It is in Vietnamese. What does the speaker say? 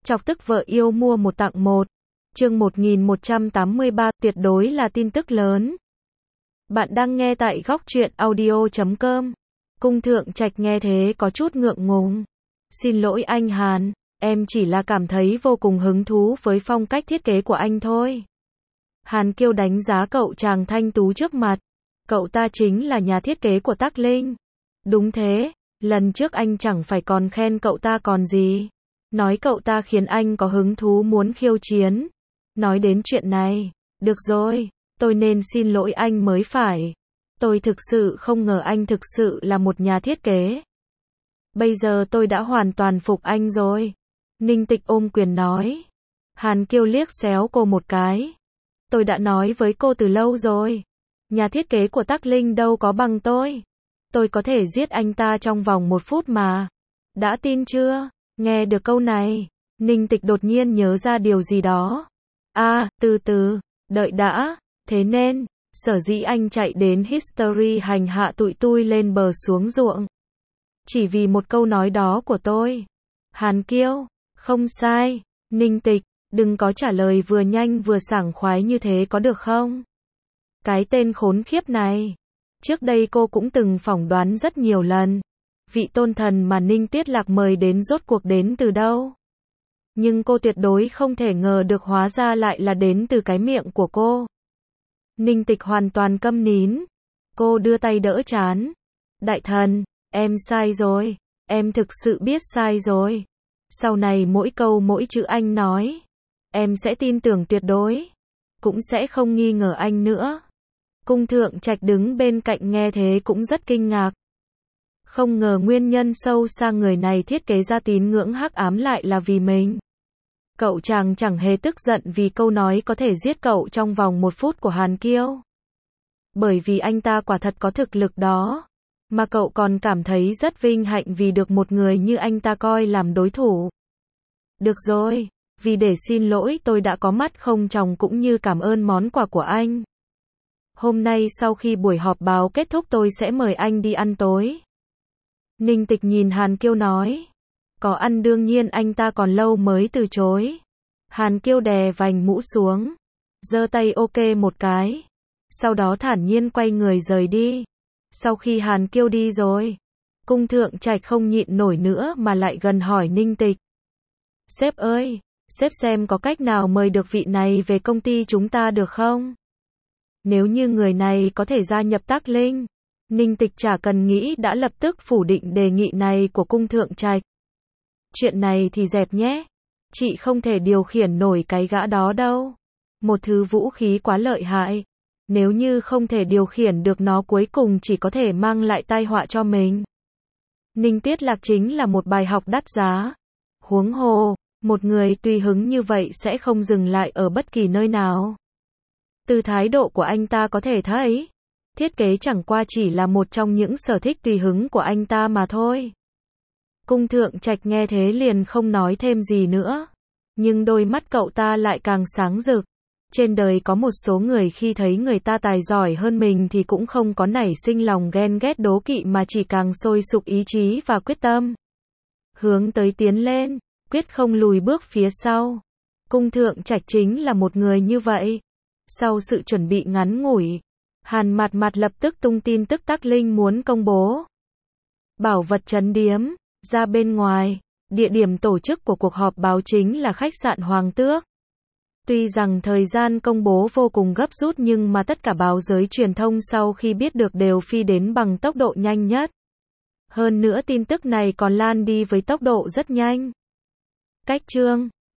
Chọc tức vợ yêu mua một tặng một. Chương 1183, tuyệt đối là tin tức lớn. Bạn đang nghe tại góc truyện audio.com. Cung Thượng Trạch nghe thế có chút ngượng ngùng. Xin lỗi anh Hàn, em chỉ là cảm thấy vô cùng hứng thú với phong cách thiết kế của anh thôi. Hàn Kiêu đánh giá cậu chàng thanh tú trước mặt. Cậu ta chính là nhà thiết kế của Tắc Linh. Đúng thế, lần trước anh chẳng phải còn khen cậu ta còn gì. Nói cậu ta khiến anh có hứng thú muốn khiêu chiến. Nói đến chuyện này, được rồi, tôi nên xin lỗi anh mới phải. Tôi thực sự không ngờ anh thực sự là một nhà thiết kế. Bây giờ tôi đã hoàn toàn phục anh rồi. Ninh Tịch ôm quyền nói. Hàn Kiêu liếc xéo cô một cái. Tôi đã nói với cô từ lâu rồi. Nhà thiết kế của Tắc Linh đâu có bằng tôi. Tôi có thể giết anh ta trong vòng 1 phút mà. Đã tin chưa? Nghe được câu này, Ninh Tịch đột nhiên nhớ ra điều gì đó. Từ từ, đợi đã. Thế nên, sở dĩ anh chạy đến History hành hạ tụi tui lên bờ xuống ruộng. Chỉ vì một câu nói đó của tôi. Hàn Kiêu, không sai. Ninh Tịch, đừng có trả lời vừa nhanh vừa sảng khoái như thế có được không? Cái tên khốn khiếp này. Trước đây cô cũng từng phỏng đoán rất nhiều lần. Vị tôn thần mà Ninh Tiết Lạc mời đến rốt cuộc đến từ đâu? Nhưng cô tuyệt đối không thể ngờ được hóa ra lại là đến từ cái miệng của cô. Ninh Tịch hoàn toàn câm nín. Cô đưa tay đỡ trán. Đại thần, em sai rồi. Em thực sự biết sai rồi. Sau này mỗi câu mỗi chữ anh nói, em sẽ tin tưởng tuyệt đối. Cũng sẽ không nghi ngờ anh nữa. Cung Thượng Trạch đứng bên cạnh nghe thế cũng rất kinh ngạc. Không ngờ nguyên nhân sâu xa người này thiết kế ra tín ngưỡng hắc ám lại là vì mình. Cậu chàng chẳng hề tức giận vì câu nói có thể giết cậu trong vòng 1 phút của Hàn Kiêu. Bởi vì anh ta quả thật có thực lực đó. Mà cậu còn cảm thấy rất vinh hạnh vì được một người như anh ta coi làm đối thủ. Được rồi, vì để xin lỗi tôi đã có mắt không tròng cũng như cảm ơn món quà của anh. Hôm nay sau khi buổi họp báo kết thúc tôi sẽ mời anh đi ăn tối. Ninh Tịch nhìn Hàn Kiêu nói. Có ăn đương nhiên anh ta còn lâu mới từ chối. Hàn Kiêu đè vành mũ xuống. Giơ tay ok một cái. Sau đó thản nhiên quay người rời đi. Sau khi Hàn Kiêu đi rồi, Cung Thượng Trạch không nhịn nổi nữa mà lại gần hỏi Ninh Tịch. Sếp ơi, sếp xem có cách nào mời được vị này về công ty chúng ta được không? Nếu như người này có thể gia nhập Tắc Linh, Ninh Tịch chả cần nghĩ đã lập tức phủ định đề nghị này của Cung Thượng Trạch. Chuyện này thì dẹp nhé. Chị không thể điều khiển nổi cái gã đó đâu. Một thứ vũ khí quá lợi hại. Nếu như không thể điều khiển được nó cuối cùng chỉ có thể mang lại tai họa cho mình. Ninh Tiết Lạc chính là một bài học đắt giá. Huống hồ, một người tùy hứng như vậy sẽ không dừng lại ở bất kỳ nơi nào. Từ thái độ của anh ta có thể thấy, thiết kế chẳng qua chỉ là một trong những sở thích tùy hứng của anh ta mà thôi. Cung Thượng Trạch nghe thế liền không nói thêm gì nữa. Nhưng đôi mắt cậu ta lại càng sáng rực. Trên đời có một số người khi thấy người ta tài giỏi hơn mình thì cũng không có nảy sinh lòng ghen ghét đố kỵ mà chỉ càng sôi sục ý chí và quyết tâm. Hướng tới tiến lên, quyết không lùi bước phía sau. Cung Thượng Trạch chính là một người như vậy. Sau sự chuẩn bị ngắn ngủi, Hàn Mạt lập tức tung tin tức Tắc Linh muốn công bố. Bảo vật trấn điếm, ra bên ngoài, địa điểm tổ chức của cuộc họp báo chính là khách sạn Hoàng Tước. Tuy rằng thời gian công bố vô cùng gấp rút nhưng mà tất cả báo giới truyền thông sau khi biết được đều phi đến bằng tốc độ nhanh nhất. Hơn nữa tin tức này còn lan đi với tốc độ rất nhanh. Cách chương